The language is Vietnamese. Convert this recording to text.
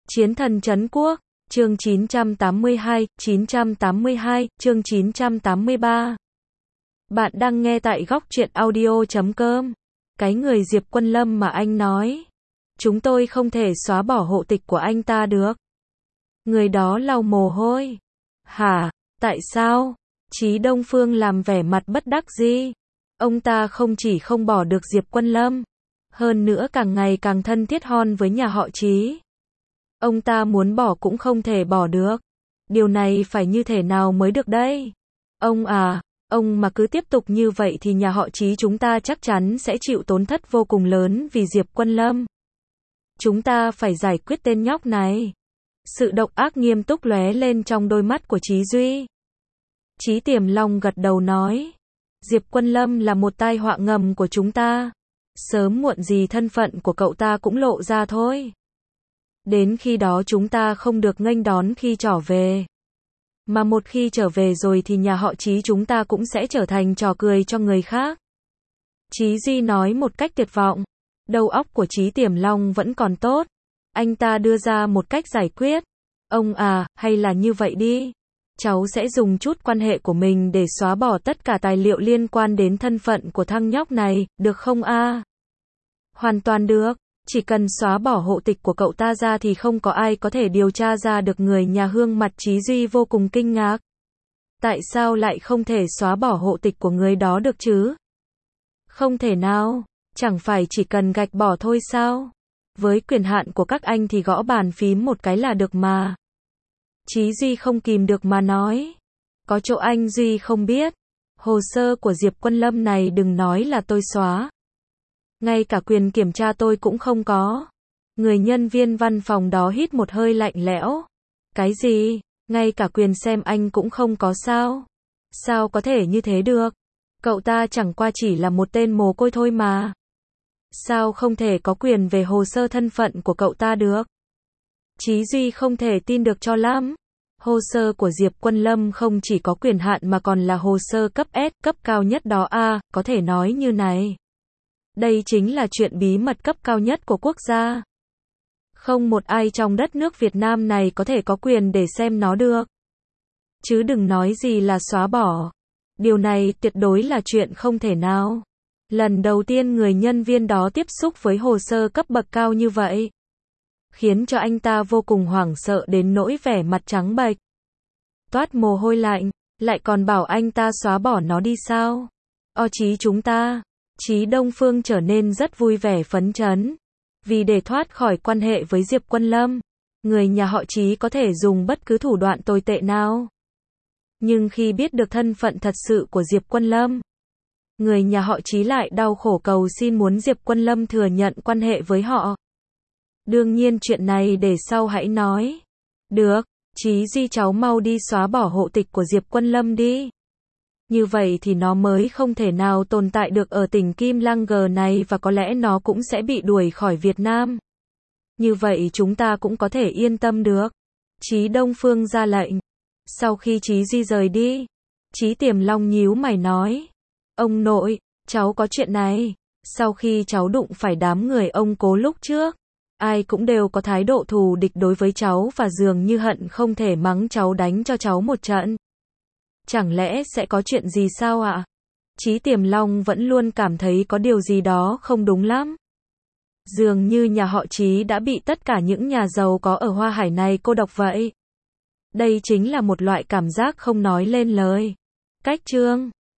Chiến thần trấn quốc, chương 982, chương 983. Bạn đang nghe tại góc truyện audio.com. Cái người Diệp Quân Lâm mà anh nói. Chúng tôi không thể xóa bỏ hộ tịch của anh ta được. Người đó lau mồ hôi. Hả, tại sao? Chí Đông Phương làm vẻ mặt bất đắc dĩ. Ông ta không chỉ không bỏ được Diệp Quân Lâm, hơn nữa càng ngày càng thân thiết hơn với nhà họ Chí. Ông ta muốn bỏ cũng không thể bỏ được. Điều này phải như thế nào mới được đây? Ông mà cứ tiếp tục như vậy thì nhà họ Chí chúng ta chắc chắn sẽ chịu tổn thất vô cùng lớn vì Diệp Quân Lâm. Chúng ta phải giải quyết tên nhóc này. Sự độc ác nghiêm túc lóe lên trong đôi mắt của Chí Duy. Chí Tiềm Long gật đầu nói. Diệp Quân Lâm là một tai họa ngầm của chúng ta. Sớm muộn gì thân phận của cậu ta cũng lộ ra thôi. Đến khi đó chúng ta không được nghênh đón khi trở về. Mà một khi trở về rồi thì nhà họ Chí chúng ta cũng sẽ trở thành trò cười cho người khác. Chí Duy nói một cách tuyệt vọng. Đầu óc của Chí Tiềm Long vẫn còn tốt. Anh ta đưa ra một cách giải quyết. Hay là như vậy đi. Cháu sẽ dùng chút quan hệ của mình để xóa bỏ tất cả tài liệu liên quan đến thân phận của thằng nhóc này, được không a? Hoàn toàn được. Chỉ cần xóa bỏ hộ tịch của cậu ta ra thì không có ai có thể điều tra ra được người nhà Hương. Mặt Chí Duy vô cùng kinh ngạc. Tại sao lại không thể xóa bỏ hộ tịch của người đó được chứ? Không thể nào. Chẳng phải chỉ cần gạch bỏ thôi sao? Với quyền hạn của các anh thì gõ bàn phím một cái là được mà. Chí Duy không kìm được mà nói. Có chỗ anh Duy không biết. Hồ sơ của Diệp Quân Lâm này đừng nói là tôi xóa. Ngay cả quyền kiểm tra tôi cũng không có. Người nhân viên văn phòng đó hít một hơi lạnh lẽo. Cái gì? Ngay cả quyền xem anh cũng không có sao? Sao có thể như thế được? Cậu ta chẳng qua chỉ là một tên mồ côi thôi mà. Sao không thể có quyền về hồ sơ thân phận của cậu ta được? Chí Duy không thể tin được cho lắm. Hồ sơ của Diệp Quân Lâm không chỉ có quyền hạn mà còn là hồ sơ cấp S, cấp cao nhất đó có thể nói như này. Đây chính là chuyện bí mật cấp cao nhất của quốc gia. Không một ai trong đất nước Việt Nam này có thể có quyền để xem nó được. Chứ đừng nói gì là xóa bỏ. Điều này tuyệt đối là chuyện không thể nào. Lần đầu tiên người nhân viên đó tiếp xúc với hồ sơ cấp bậc cao như vậy, khiến cho anh ta vô cùng hoảng sợ đến nỗi vẻ mặt trắng bệch, toát mồ hôi lạnh, lại còn bảo anh ta xóa bỏ nó đi sao? Chí chúng ta, Chí Đông Phương trở nên rất vui vẻ phấn chấn, vì để thoát khỏi quan hệ với Diệp Quân Lâm, người nhà họ Chí có thể dùng bất cứ thủ đoạn tồi tệ nào. Nhưng khi biết được thân phận thật sự của Diệp Quân Lâm, người nhà họ Chí lại đau khổ cầu xin muốn Diệp Quân Lâm thừa nhận quan hệ với họ. Đương nhiên chuyện này để sau hãy nói. Được, Chí Duy cháu mau đi xóa bỏ hộ tịch của Diệp Quân Lâm đi. Như vậy thì nó mới không thể nào tồn tại được ở tỉnh Kim Lang G này và có lẽ nó cũng sẽ bị đuổi khỏi Việt Nam. Như vậy chúng ta cũng có thể yên tâm được. Chí Đông Phương ra lệnh. Sau khi Chí Duy rời đi, Chí Tiềm Long nhíu mày nói. Ông nội, cháu có chuyện này. Sau khi cháu đụng phải đám người ông Cố lúc trước, ai cũng đều có thái độ thù địch đối với cháu và dường như hận không thể mắng cháu đánh cho cháu một trận. Chẳng lẽ sẽ có chuyện gì sao ạ? Chí Tiềm Long vẫn luôn cảm thấy có điều gì đó không đúng lắm. Dường như nhà họ Chí đã bị tất cả những nhà giàu có ở Hoa Hải này cô độc vậy. Đây chính là một loại cảm giác không nói lên lời. Cách chương